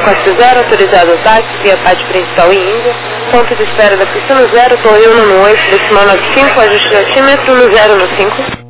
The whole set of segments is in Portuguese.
Costa Zero, autorizado o táxi, via pátio principal e Índia. Ponto de espera da pista no 0, Torre 1 no 8, decimal 95, ajuste altímetro no 0 no 5.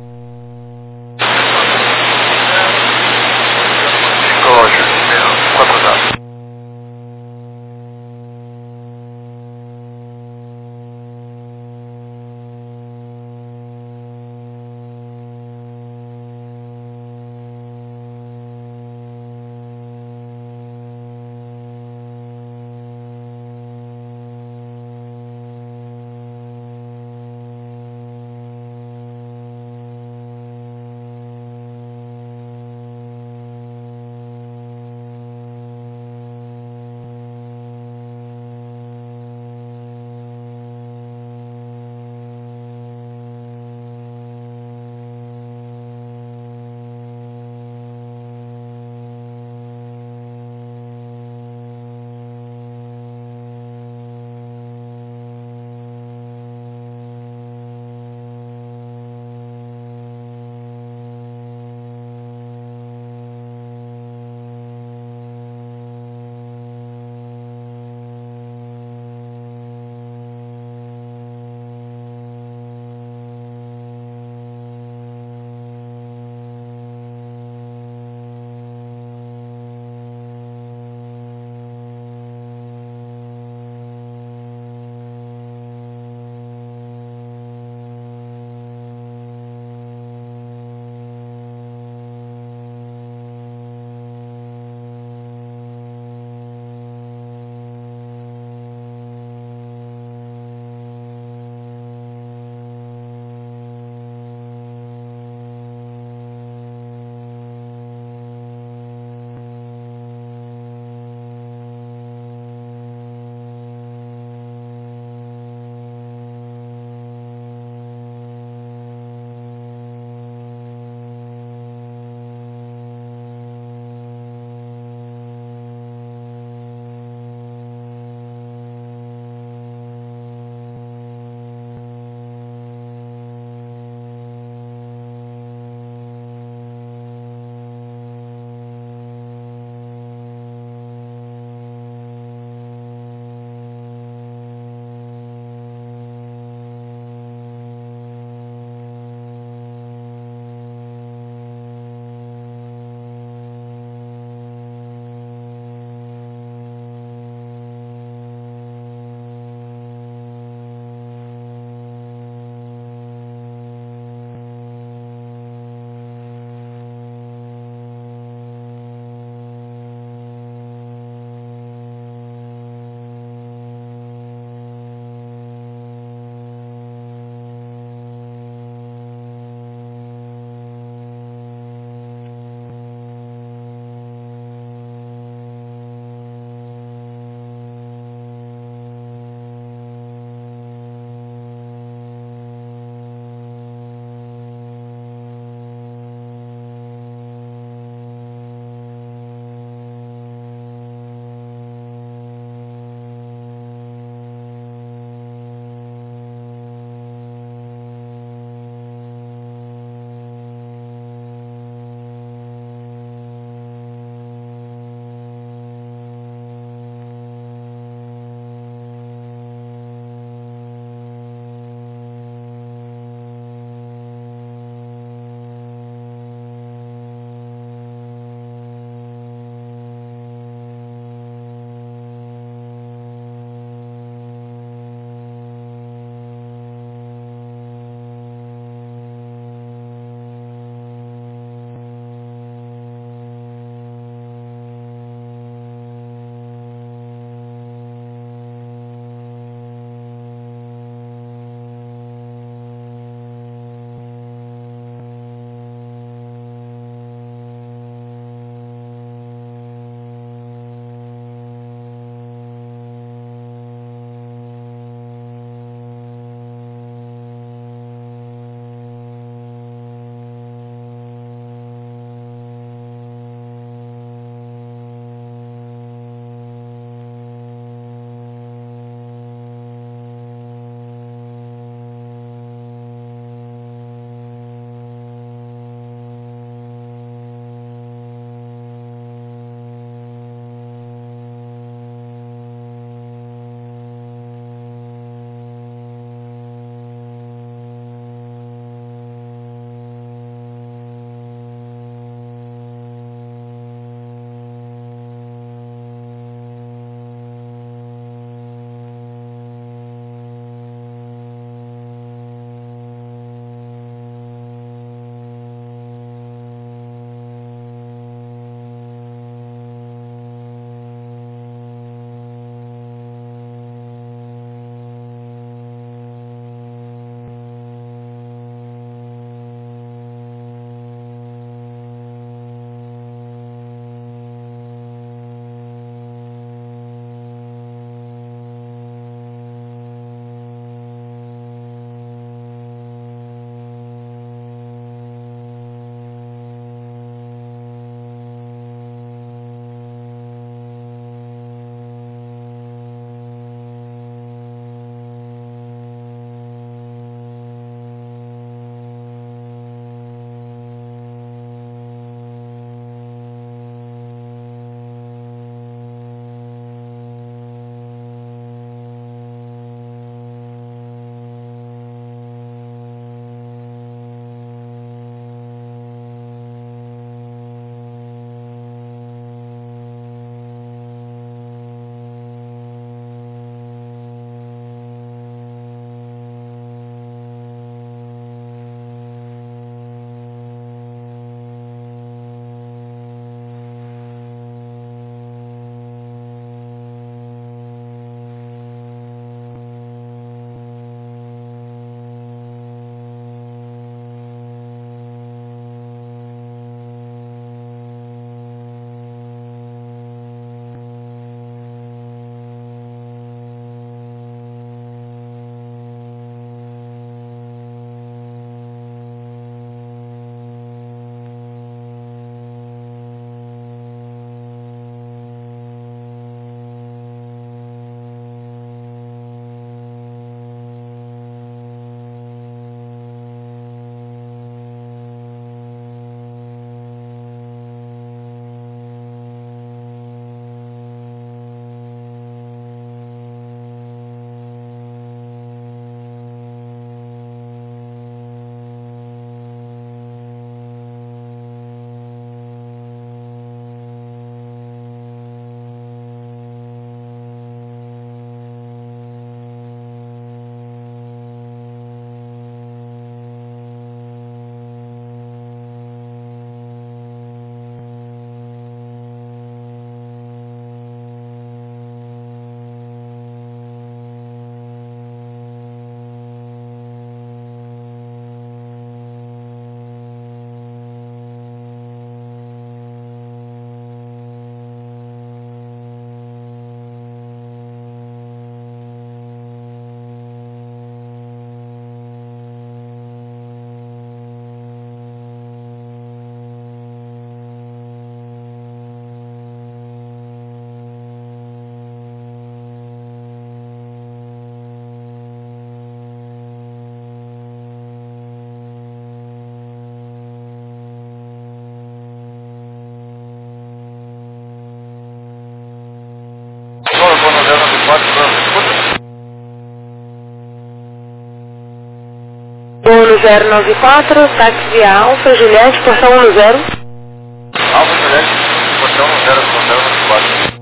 094, táxi Alfa Juliette, portão 10. Alfa Juliette, portão 094.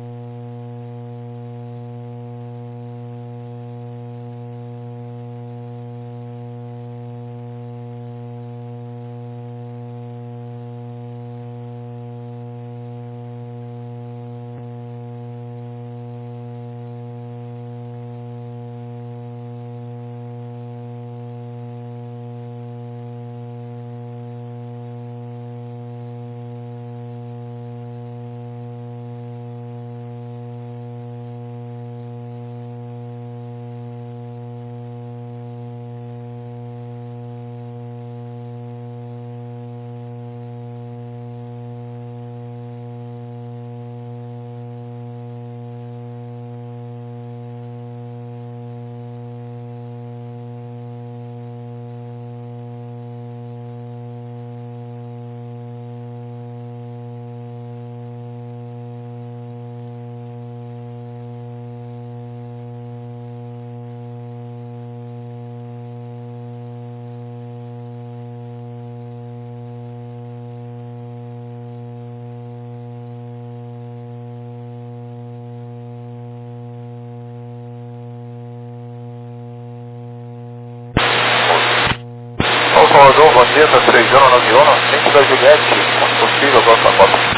Salvador, bom dia, tá 3091, centro da Juliette, onde possível, próxima moto.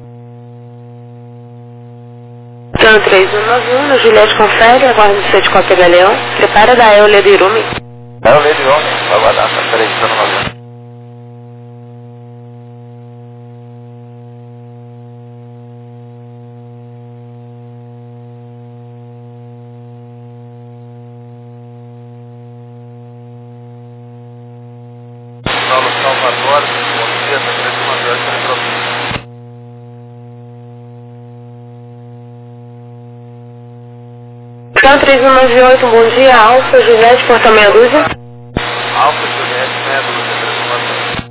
Então 3191, Juliette confere, aguarde o de Copa da Leão. Prepara da Eulia de Irumi. É o Lady Homem, vai guardar, tá 3091. Paulo Salvador, bom dia, tá 3192, Teleprovíncia. Então 3198, bom dia, Alfa Juliette, portão meia dúzia. Alfa Juliette, meia dúzia, 3192.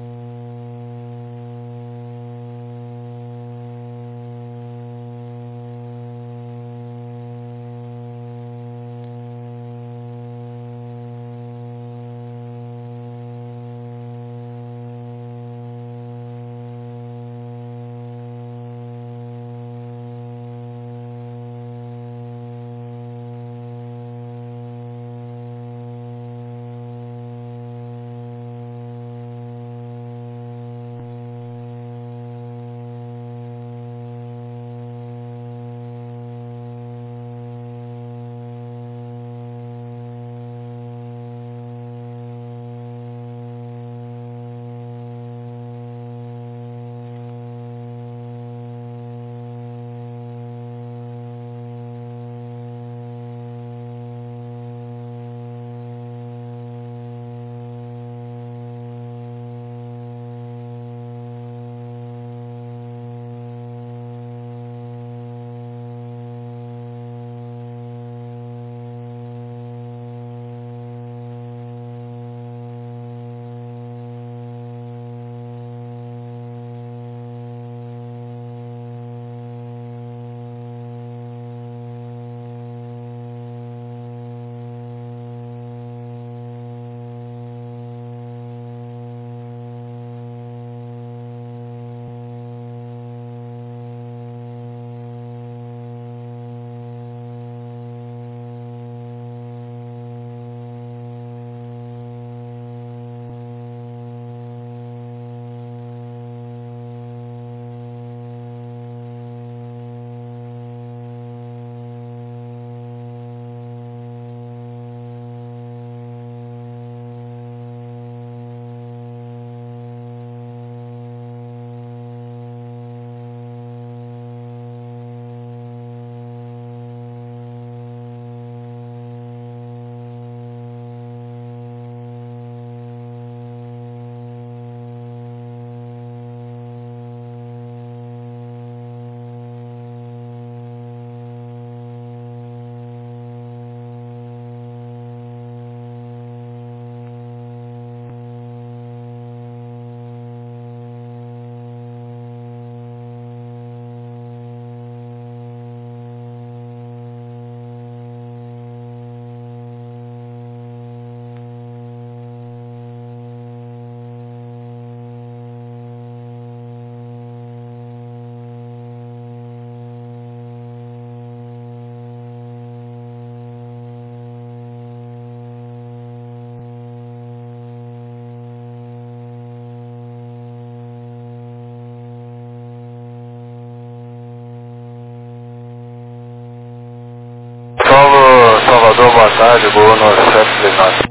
Salvador, boa tarde, Gol no 739.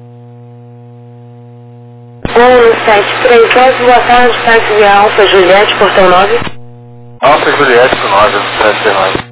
Gol no 739, boa tarde, táxi de Alfa Juliette, portão 9. Alfa Juliette com 9 no 739.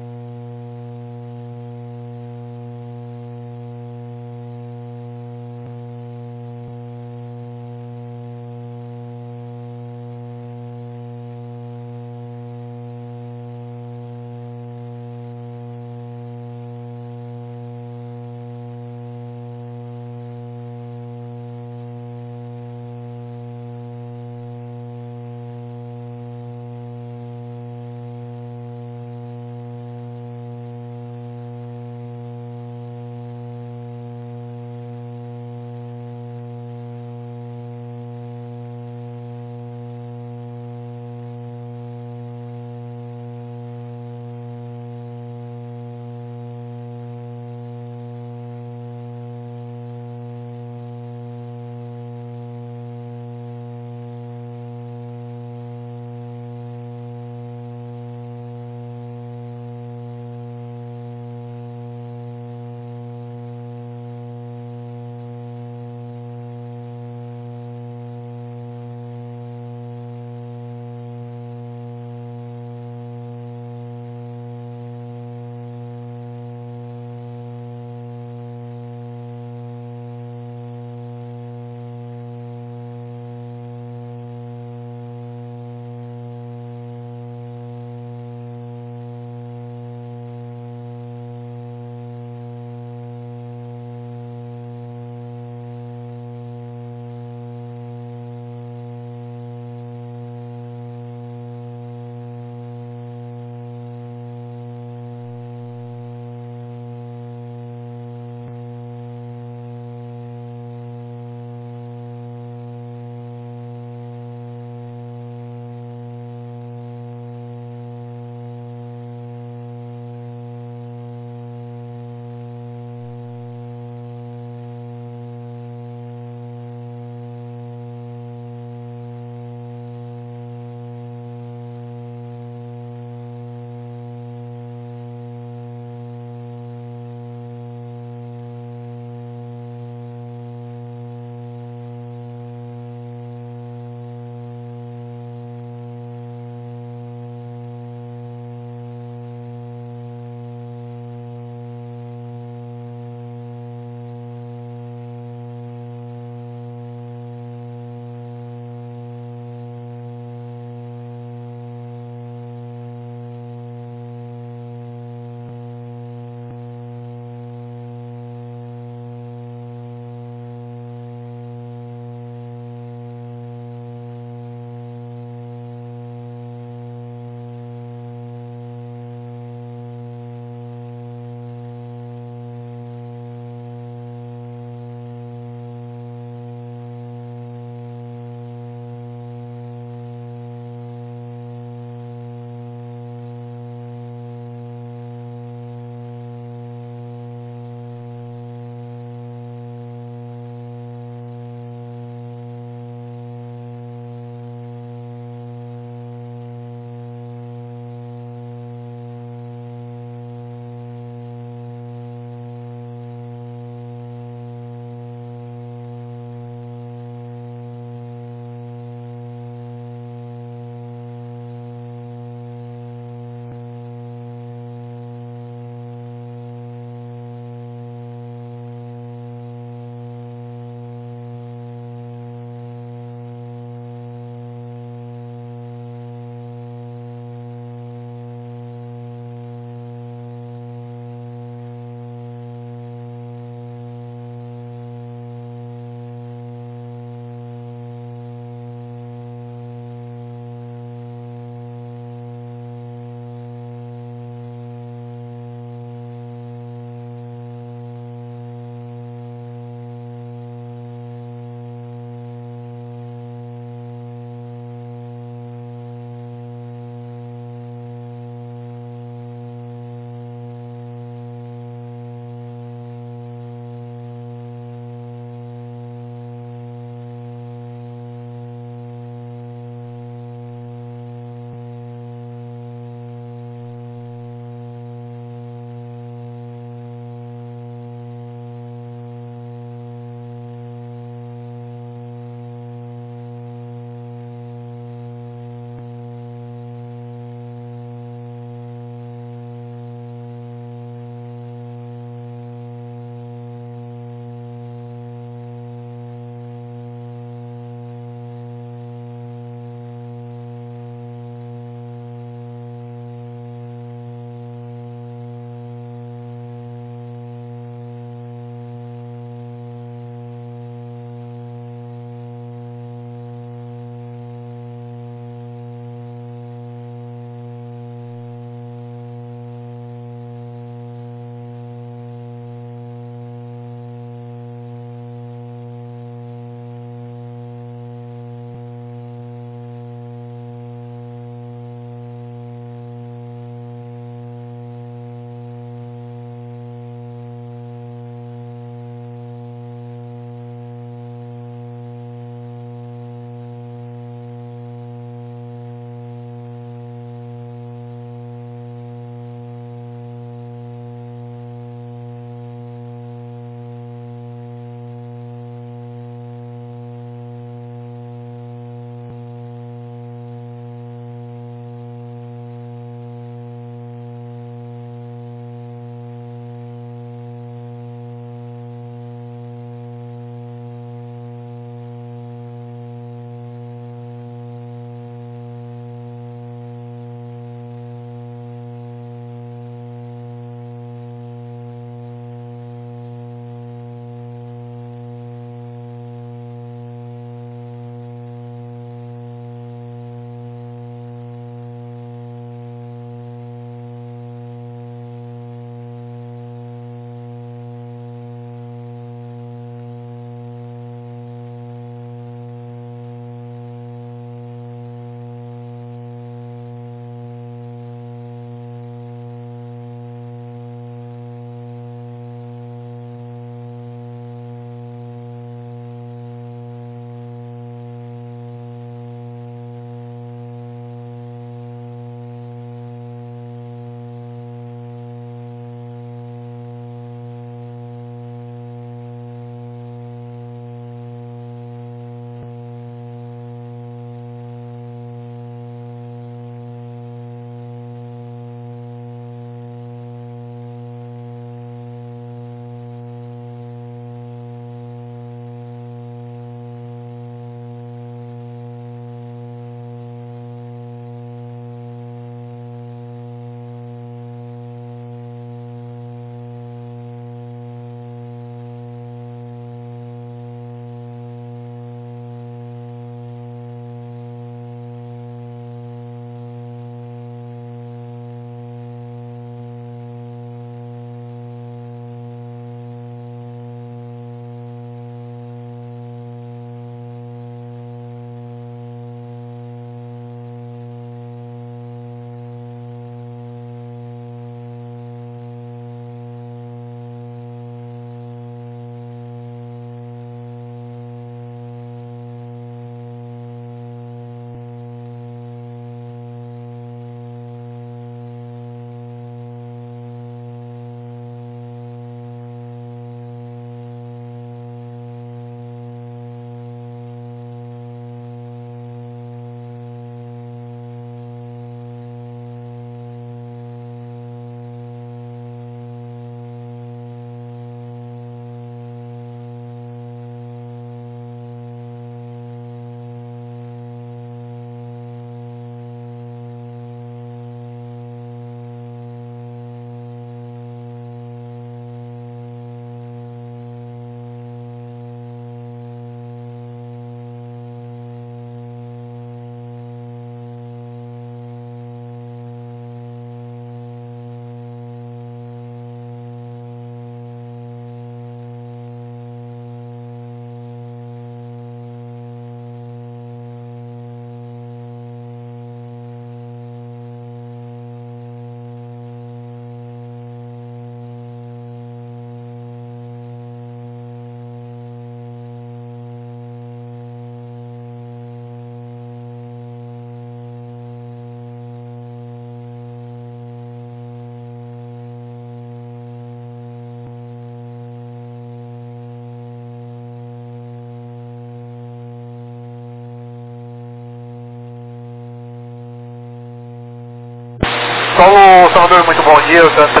Solo Salvador, muito bom dia, o TAN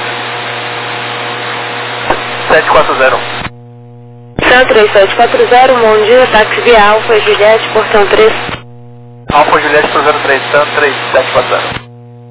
3740. TAN 3740, bom dia, táxi via Alfa Juliette, portão 3. Alfa Juliette 03, TAN 3740.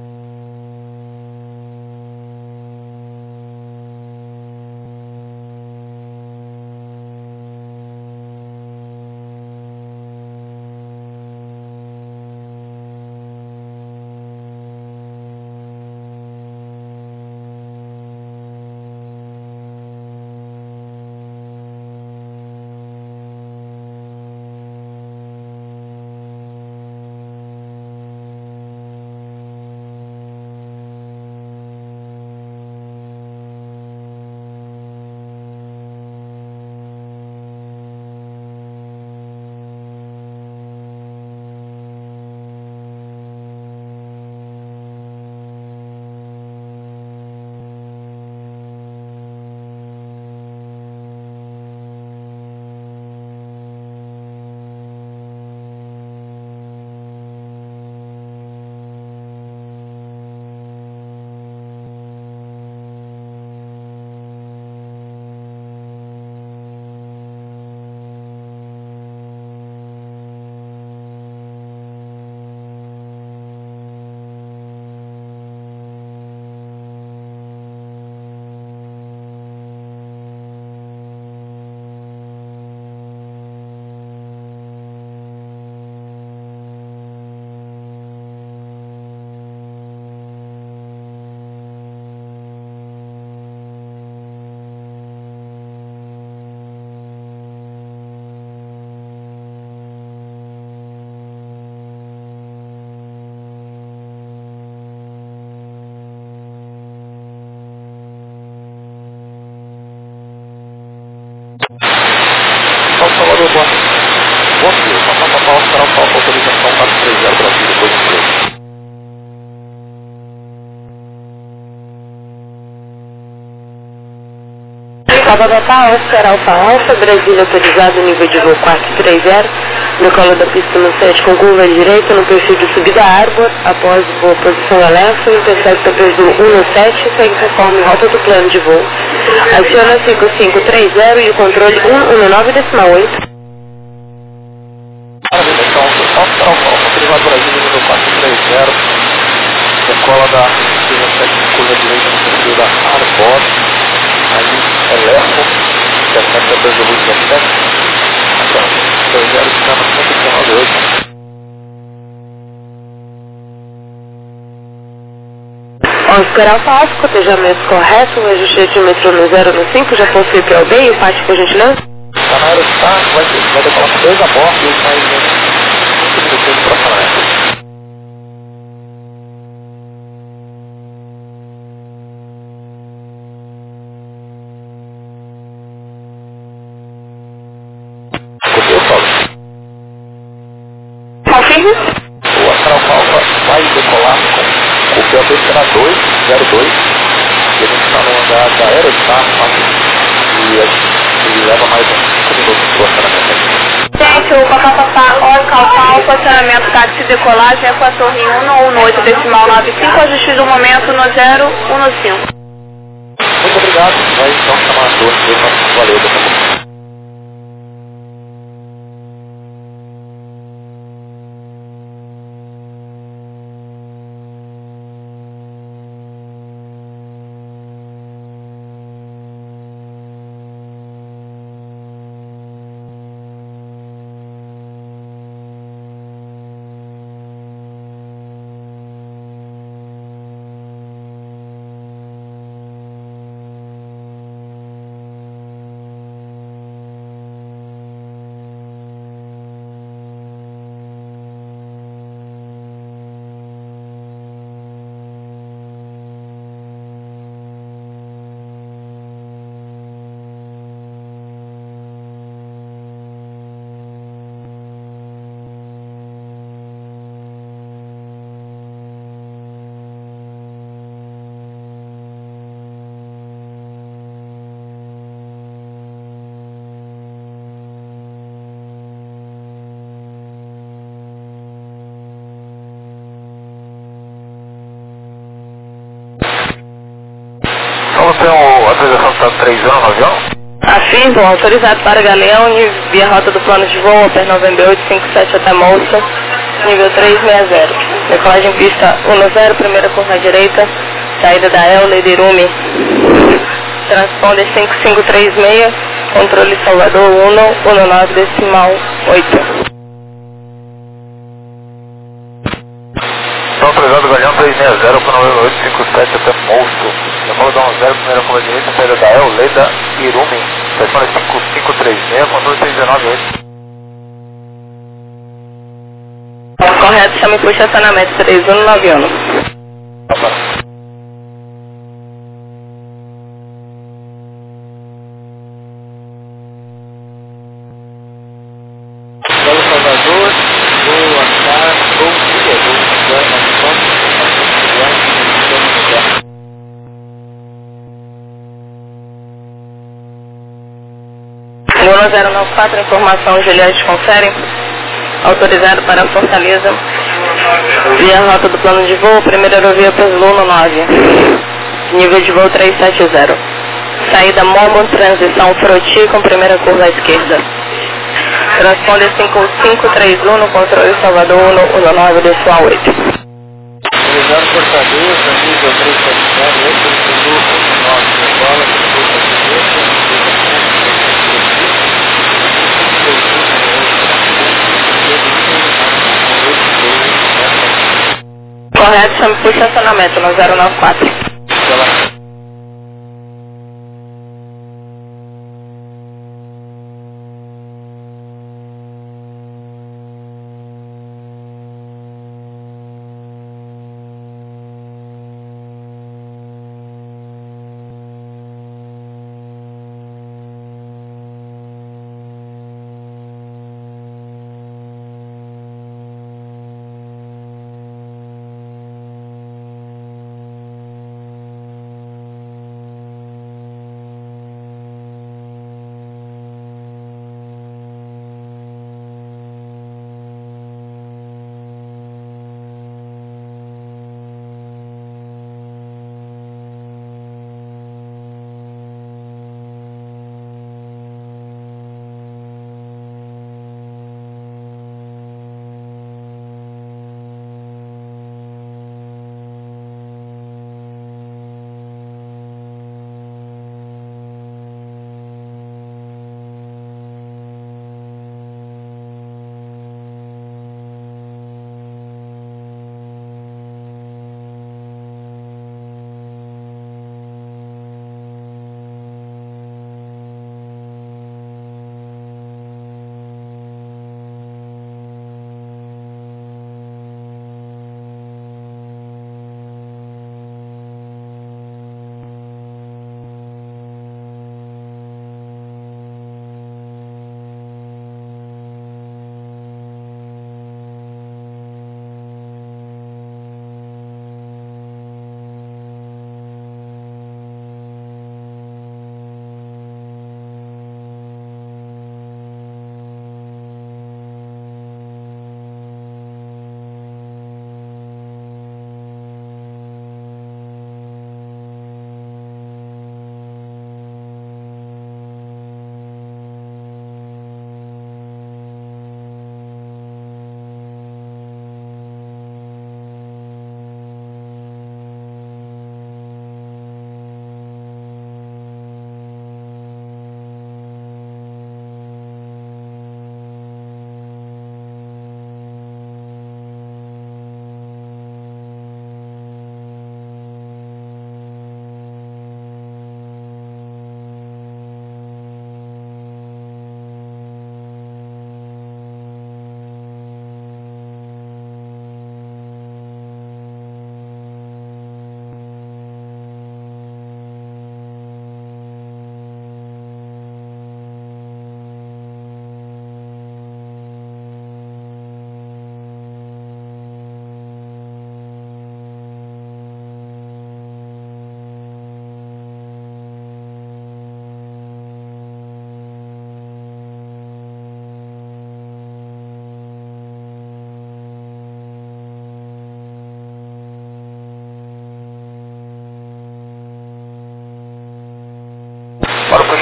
Salvador, bom dia, Oscar Alfa, autorização 430 Brasil, depois de 3. Bababá, Oscar Alfa, Brasília autorizado, nível de voo 430, decola da pista no 7 com curva à direita, no perfil de subida Arbor, após voo posição Aleph, intercepta preço 117, segue conforme rota do plano de voo. Aciona 5530 e o controle 119,8. Maravilha, então, Oscar Alfa, autorizado Brasil, nível 430, decola da pista 7 com curva à direita, no perfil da Arbor, aí Electro, intercepta preço 117, até 20, sistema 198. Oscar Alfa, cotejamento correto, o ajuste de altímetro no 0 no 5, já possui PLB e o pátio por gentileza? Tá na Aerostar, vai decolar com 2 a bordo e mais 5 minutinhos para Sanaé. Escutei o solo. Confirme. O Astral Alfa vai decolar com o PLB será 202 e a gente está no andar da Aerostar e leva mais 5 minutos para o acionamento. Gente, o papapá, Oscar Alfa, estacionamento táxi decolagem é com a torre 118 decimal 95, ajuste do momento no 015. Muito obrigado, vai então chamar a torre, valeu, daqui a pouco. Como tem a autorização de estar 3 anos no avião? Afirmo, autorizado para Galeão, via rota do plano de voo, per November 857 até Molson, nível 360. Decolagem pista 10, primeira curva à direita, saída da El Leiderumi. Transponder 5536, controle Salvador 119,8. Então, autorizado Galeão 360 para November 857 até Molson. Decola da 10, primeira curva à direita, saída da El Leiderumi. Transponder 5536, controle 319,8. Correto, chame por estacionamento 3191. Paulo Salvador, vou achar, vou seguir, vou agora na frente, Luna 094, informação Juliette confere. Autorizado para Fortaleza. Via rota do plano de voo, primeira aerovia para Luna 9. Nível de voo 370. Saída Momo, transição Froti com primeira curva à esquerda. Transponder 5531, controle Salvador 119, decimal 8. Autorizado Fortaleza, nível 370, 8, 19, Correto, chame por estacionamento no 094.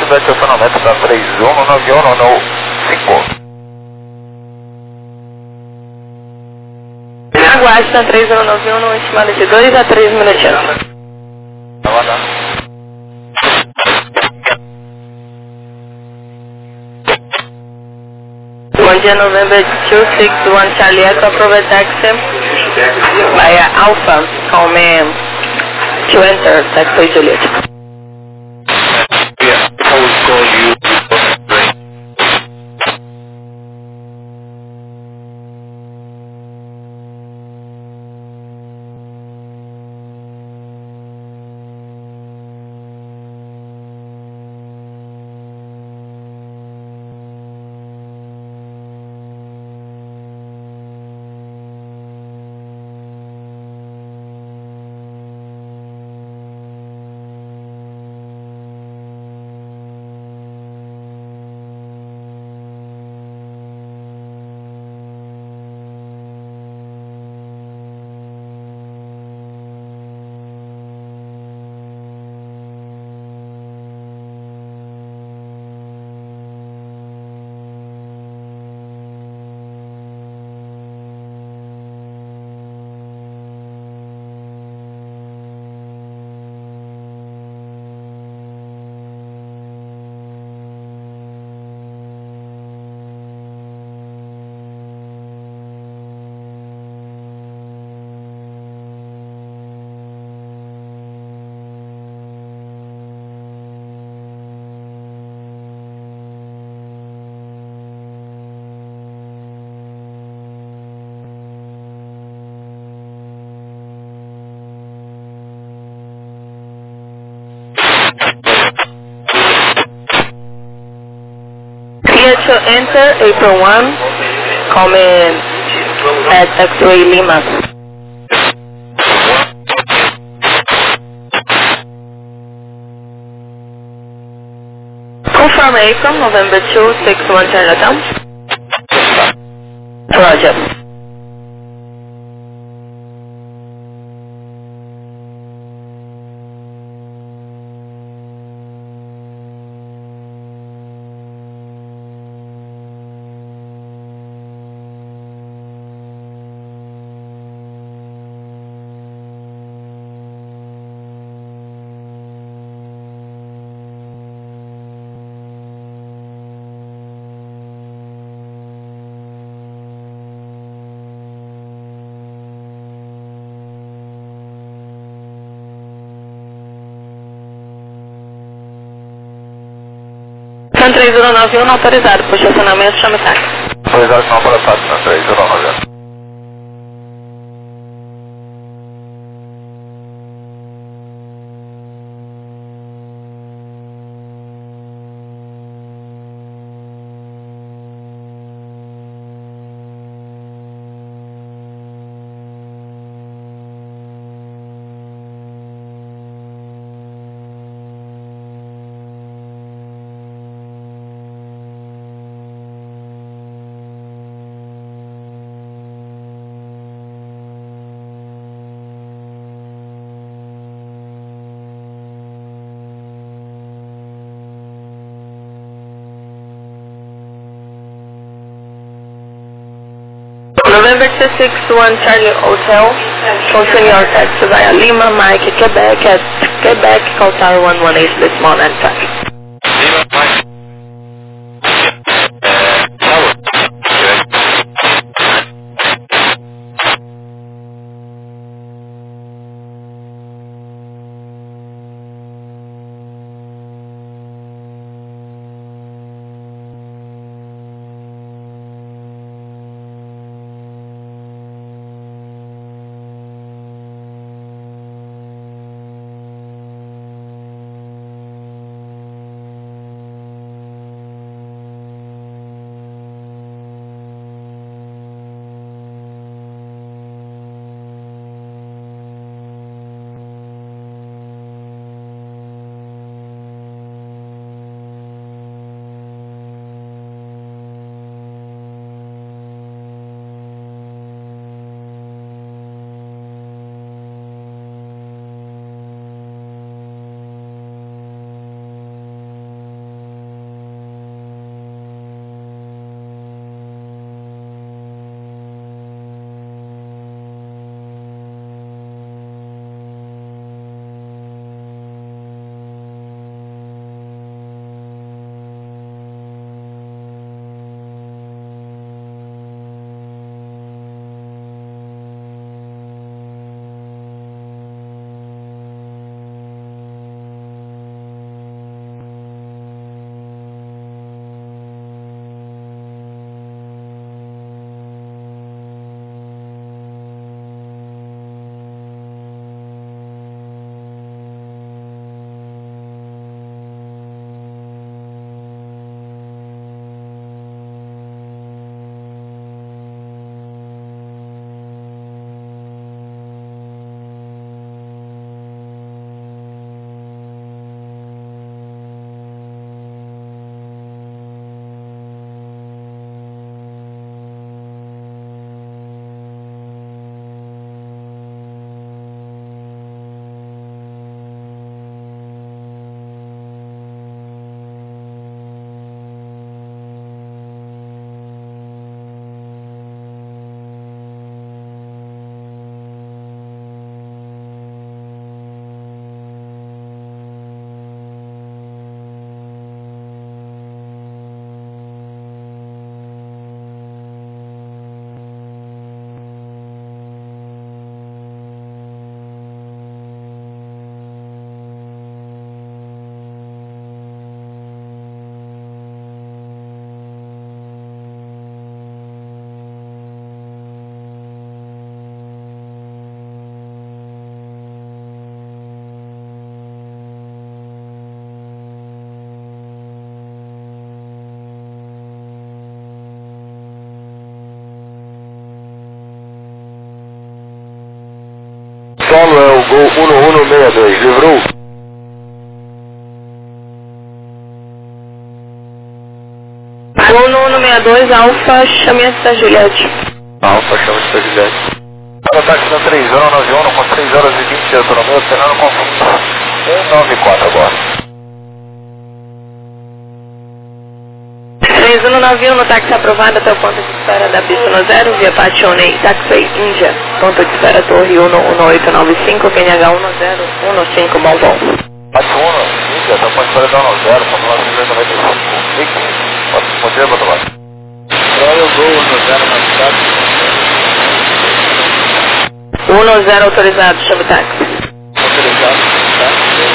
do estacionamento da 3191 no 5. Aguarde na 3191 numa estimada de 2 a 3 minutinhos. Tá lá. Bom dia, November 261 Charlie Echo, approve taxi via Alpha, come to enter taxi Juliet. Yeah, I will call you. Clear to enter April 1, come at X-Ray Lima. Confirm April, November 261 Chinatown. Roger. São 3191 não autorizado por estacionamento, chame táxi. Autorizado não para táxi na 3191. November 261 Charlie Hotel, continue your taxi via Lima, Mike, Quebec at Quebec, call tower 118 this morning and traffic. Lima, Mike. Tower. Gol 1162, livrou? Gol no 162, Alfa, chame-se da Juliette. Alfa, chame-se da Juliette. Ataque na 3091 com 3 horas e 20 de autonomia, operando com 194 agora. 3191 no táxi aprovado até o ponto de espera da pista no 0, via Patione, táxi Índia, ponto de espera Torre 11895, QNH 1015, bom voo. Patione, Índia, tá ponto de espera da 10, ponto 995, pode responder, bota lá. Royal Gol 10 10 autorizado, chame táxi. Autorizado, tá?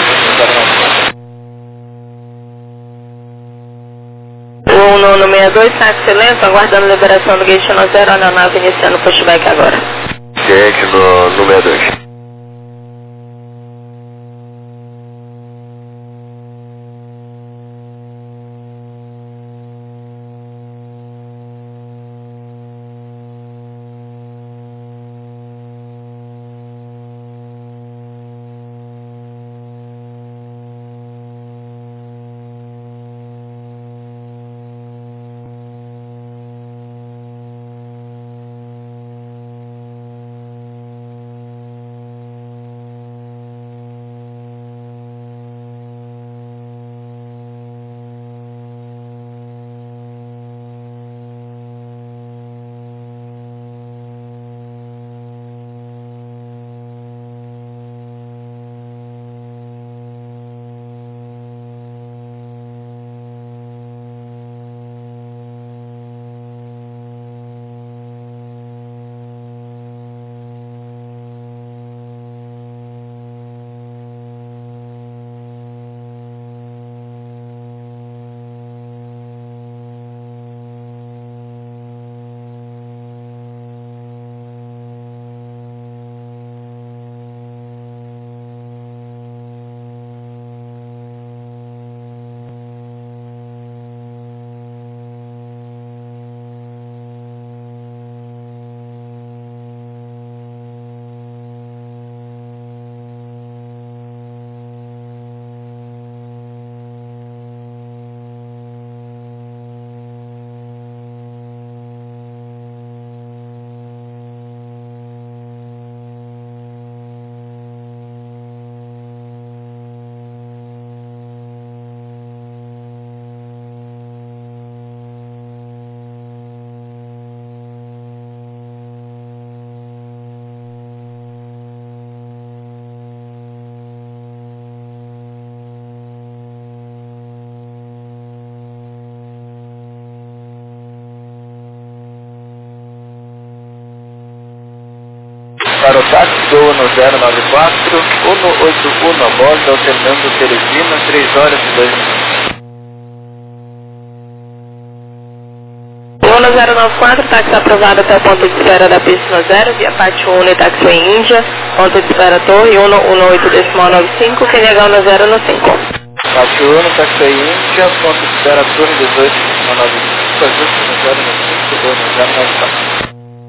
1162, táxi lento, aguardando liberação do gate no 0, aeronave iniciando pushback agora. Gate no 62. Para o táxi Gol no 094, 181 a bordo, alternando Teresina, 3 horas e 2 minutos. 1094, táxi aprovado até o ponto de espera da pista no 0, via parte 1 e táxi em Índia, ponto de espera Torre 118.95, QNH no 0 no 5. Parte 1, táxi em Índia, ponto de espera Torre 18.95, ajuste no 0 no 5, Gol no 094.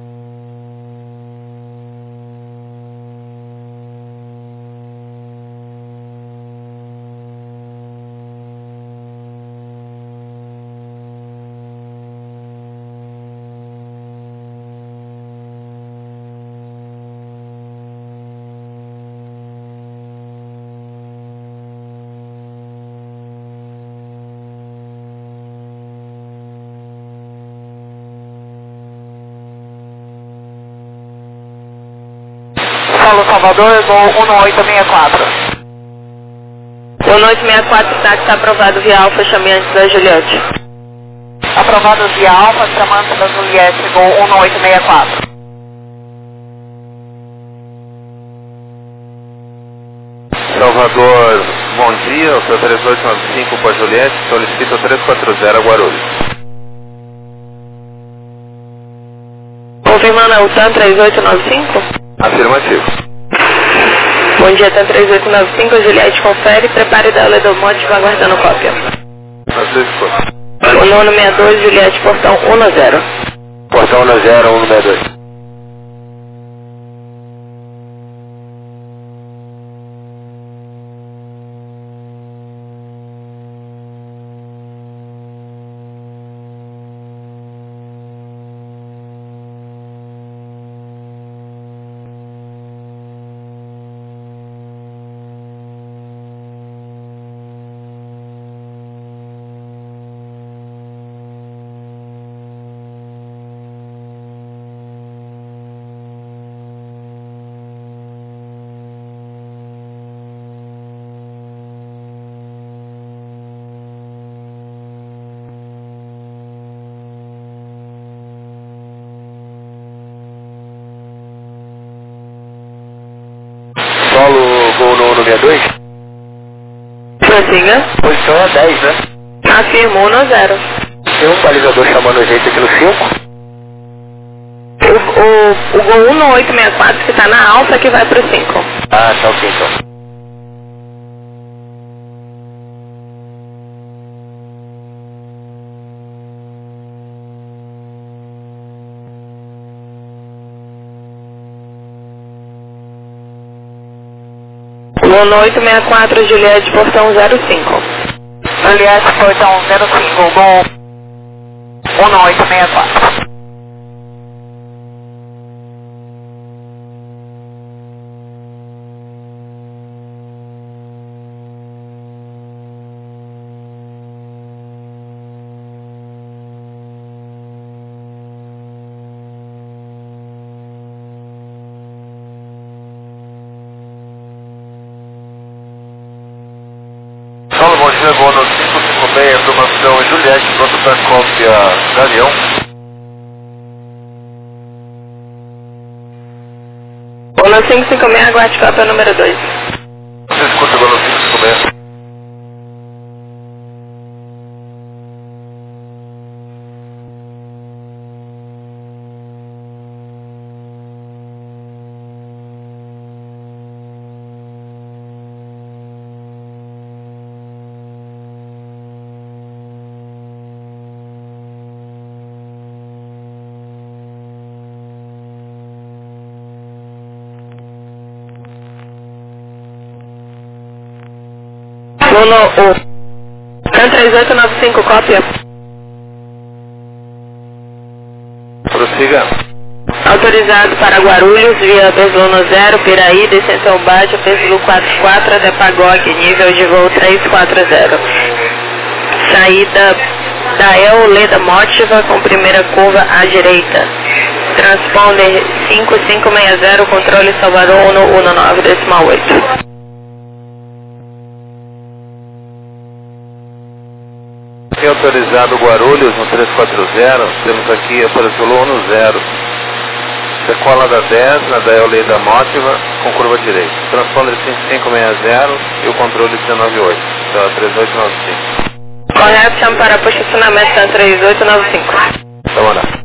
Paulo Salvador, Gol 1864. 1864, táxi aprovado via Alfa, chame antes da Juliette. Aprovado via Alfa, chamando da Juliette, Gol 1864. Salvador, bom dia, o seu 3895 com a Juliette, solicito 340 Guarulhos. Confirmando, é o TAM 3895? Afirmativo. Bom dia, TAM 3895, a Juliette confere, prepare da Ledomótica, aguardando cópia. Às vezes foi. O 962, Juliette, portão 10. Portão 10, 162. no 62? Prossiga. Posição é 10, né? Afirmo 1-0. Tem um balizador chamando a gente aqui no 5. O gol 1 no 864 que tá na alça que vai pro 5. Ah, tá ok então. Gol no 864, Juliette, portão 05. Juliette, portão 05, gol 1864. Solo Montilla, voo no 556, informação Juliette, pronto para cópia Galeão. Gol no 556, aguarde cópia número 2. Você escuta agora no 556. Gol no 3895, cópia. Prossiga. Autorizado para Guarulhos, via Peslono 0, Piraí, descendão Baixa, Peslu 44, Adepagog, nível de voo 340. Saída da El Leda Mótiva com primeira curva à direita. Transponder 5560, controle Salvador 119,8. Tem autorizado Guarulhos no 340, temos aqui apareceu no 0. Decola da 10, na da Euleda Mótiva, com curva direita. Transponder 5560 e o controle 198, da 3895. Correto, chama para posicionamento da 3895. Tá mandando.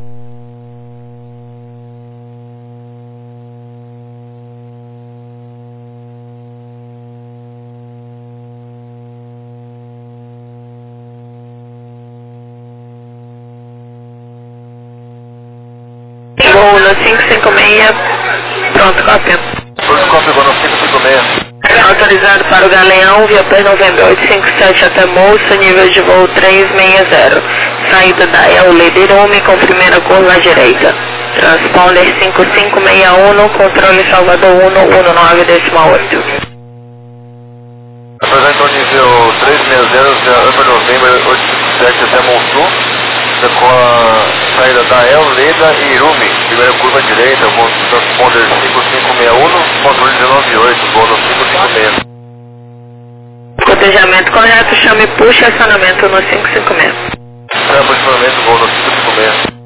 Gol no 556, pronto, cópia. Pronto, cópia agora no 556. Autorizado para o Galeão, via Pernambuco 857 até Moça, nível de voo 360. Saída da El Lederume com primeira curva à direita. Transponder 5561, controle Salvador 119,8. Apresentou nível 360, da Upper November 857 até Monsu. Decola saída da El, Leda e Irumi. Primeira curva à direita, transponder 5561, controle 198, voo no 556. Cotejamento correto, chame puxa acionamento no 556. Aproximadamente voo no 556.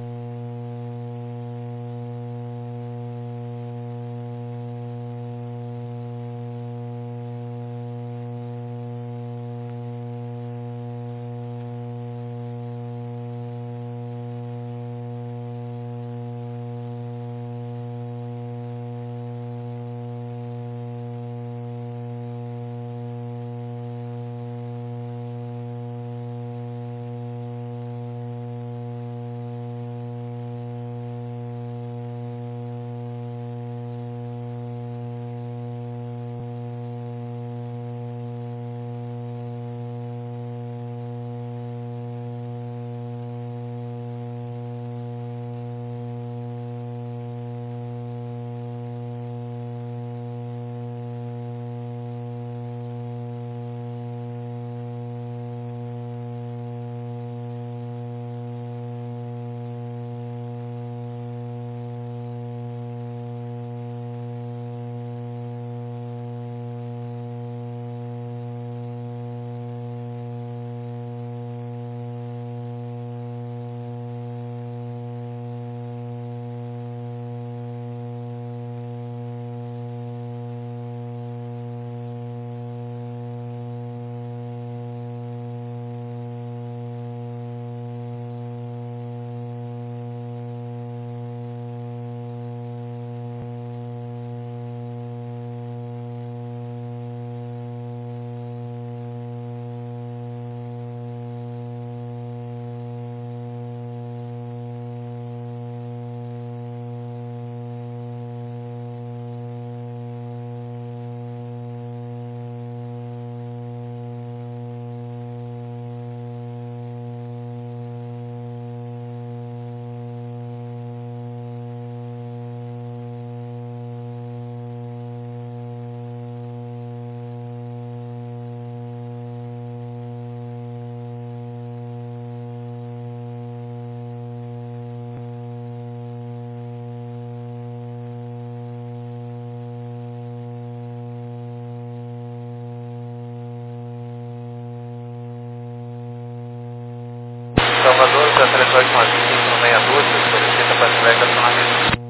3895 no meia dúzia, solicita flashback acionamento.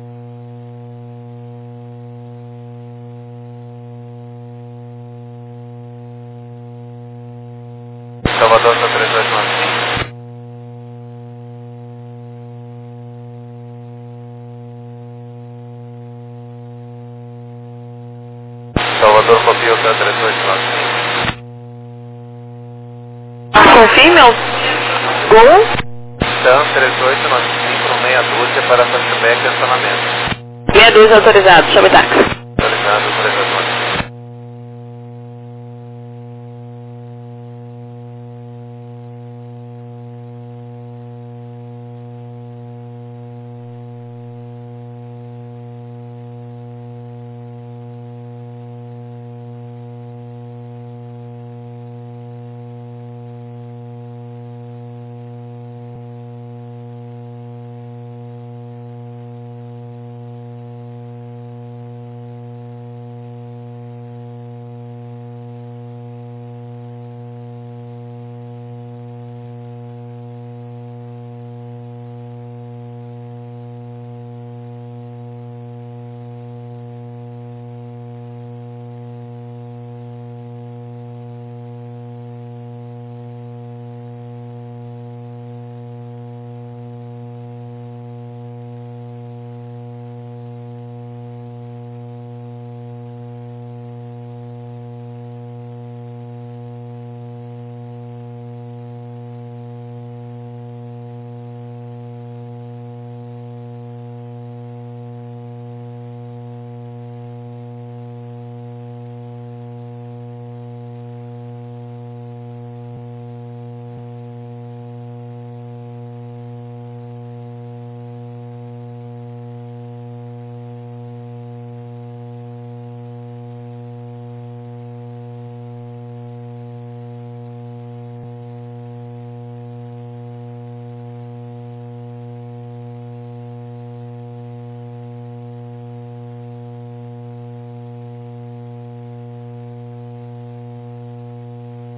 Salvador está 3895. Salvador copiou para 3895. Confirme, meu. Gol. TAM 3895 no meia dúzia para flashback e acionamento. Meia dúzia autorizado, chame táxi. Autorizado 3895.